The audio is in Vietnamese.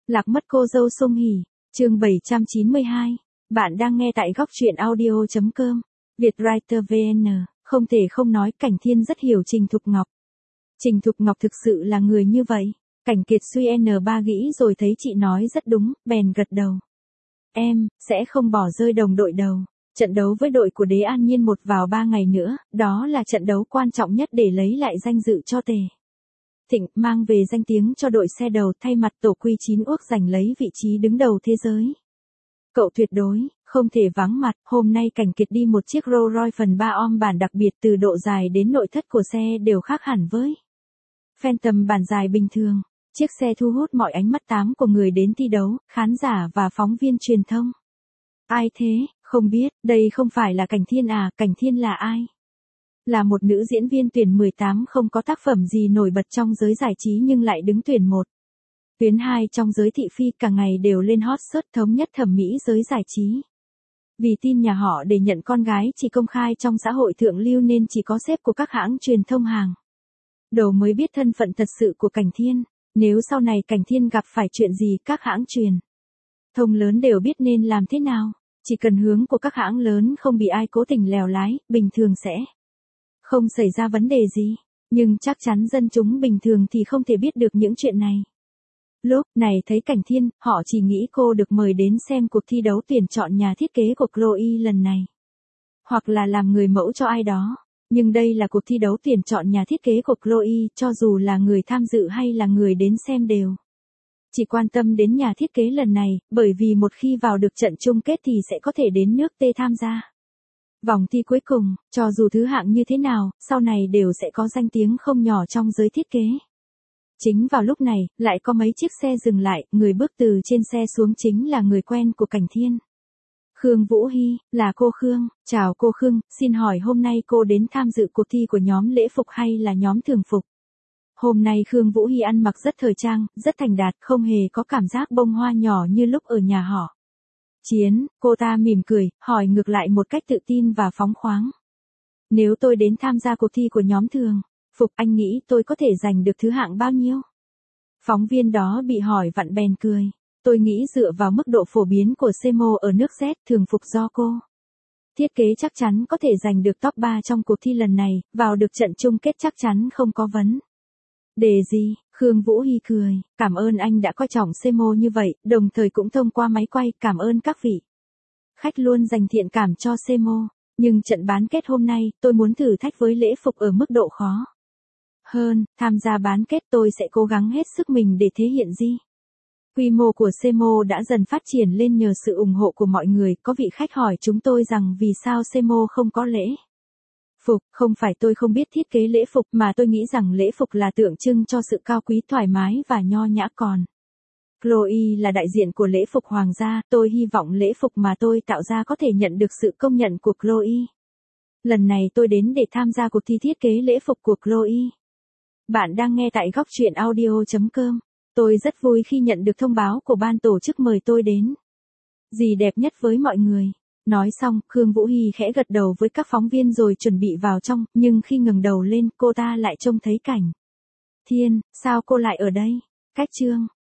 Lạc mất cô dâu Song Hỷ, chương 792. Bạn đang nghe tại góc truyện audio.com. Vietwriter VN, không thể không nói Cảnh Thiên rất hiểu Trình Thục Ngọc. Trình Thục Ngọc thực sự là người như vậy. Cảnh Kiệt suy N3 nghĩ rồi thấy chị nói rất đúng, bèn gật đầu. Em, sẽ không bỏ rơi đồng đội đâu. Trận đấu với đội của Đế An Nhiên 1 vào 3 ngày nữa, đó là trận đấu quan trọng nhất để lấy lại danh dự cho Tề Thịnh, mang về danh tiếng cho đội xe đầu, thay mặt tổ Quy 9 ước giành lấy vị trí đứng đầu thế giới. Cậu tuyệt đối không thể vắng mặt. Hôm nay Cảnh Kiệt đi một chiếc Rolls Royce phần 3 om bản đặc biệt, từ độ dài đến nội thất của xe đều khác hẳn với Phantom bản dài bình thường. Chiếc xe thu hút mọi ánh mắt tám của người đến thi đấu, khán giả và phóng viên truyền thông. Ai thế? Không biết, đây không phải là Cảnh Thiên à? Cảnh Thiên là ai? Là một nữ diễn viên tuyển 18, không có tác phẩm gì nổi bật trong giới giải trí nhưng lại đứng tuyển 1. Tuyến 2 trong giới thị phi, cả ngày đều lên hot search, thống nhất thẩm mỹ giới giải trí. Vì tin nhà họ để nhận con gái chỉ công khai trong xã hội thượng lưu nên chỉ có sếp của các hãng truyền thông hàng đầu mới biết thân phận thật sự của Cảnh Thiên. Nếu sau này Cảnh Thiên gặp phải chuyện gì, các hãng truyền thông lớn đều biết nên làm thế nào. Chỉ cần hướng của các hãng lớn không bị ai cố tình lèo lái, bình thường sẽ không xảy ra vấn đề gì. Nhưng chắc chắn dân chúng bình thường thì không thể biết được những chuyện này. Lúc này thấy Cảnh Thiên, họ chỉ nghĩ cô được mời đến xem cuộc thi đấu tuyển chọn nhà thiết kế của Chloe lần này. Hoặc là làm người mẫu cho ai đó. Nhưng đây là cuộc thi đấu tuyển chọn nhà thiết kế của Chloe, cho dù là người tham dự hay là người đến xem đều chỉ quan tâm đến nhà thiết kế lần này, bởi vì một khi vào được trận chung kết thì sẽ có thể đến nước T tham gia vòng thi cuối cùng. Cho dù thứ hạng như thế nào, sau này đều sẽ có danh tiếng không nhỏ trong giới thiết kế. Chính vào lúc này, lại có mấy chiếc xe dừng lại, người bước từ trên xe xuống chính là người quen của Cảnh Thiên. Khương Vũ Hy, là cô Khương. Chào cô Khương, xin hỏi hôm nay cô đến tham dự cuộc thi của nhóm lễ phục hay là nhóm thường phục? Hôm nay Khương Vũ Hy ăn mặc rất thời trang, rất thành đạt, không hề có cảm giác bông hoa nhỏ như lúc ở nhà họ Chiến. Cô ta mỉm cười, hỏi ngược lại một cách tự tin và phóng khoáng. Nếu tôi đến tham gia cuộc thi của nhóm thường phục, anh nghĩ tôi có thể giành được thứ hạng bao nhiêu? Phóng viên đó bị hỏi vặn bèn cười. Tôi nghĩ dựa vào mức độ phổ biến của CMO ở nước Z, thường phục do cô thiết kế chắc chắn có thể giành được top 3 trong cuộc thi lần này, vào được trận chung kết chắc chắn không có vấn đề gì. Khương Vũ Hy cười, cảm ơn anh đã coi trọng CMO như vậy, đồng thời cũng thông qua máy quay cảm ơn các vị khách luôn dành thiện cảm cho CMO. Nhưng trận bán kết hôm nay, tôi muốn thử thách với lễ phục ở mức độ khó hơn. Tham gia bán kết tôi sẽ cố gắng hết sức mình để thể hiện gì. Quy mô của CMO đã dần phát triển lên nhờ sự ủng hộ của mọi người. Có vị khách hỏi chúng tôi rằng vì sao CMO không có lễ phục. Không phải tôi không biết thiết kế lễ phục, mà tôi nghĩ rằng lễ phục là tượng trưng cho sự cao quý, thoải mái và nho nhã, còn Chloe là đại diện của lễ phục hoàng gia. Tôi hy vọng lễ phục mà tôi tạo ra có thể nhận được sự công nhận của Chloe. Lần này tôi đến để tham gia cuộc thi thiết kế lễ phục của Chloe. Bạn đang nghe tại góc truyện audio.com. Tôi rất vui khi nhận được thông báo của ban tổ chức mời tôi đến gì đẹp nhất với mọi người. Nói xong, Khương Vũ Hy khẽ gật đầu với các phóng viên rồi chuẩn bị vào trong, nhưng khi ngẩng đầu lên, cô ta lại trông thấy Cảnh Thiên. Sao cô lại ở đây? Cách chương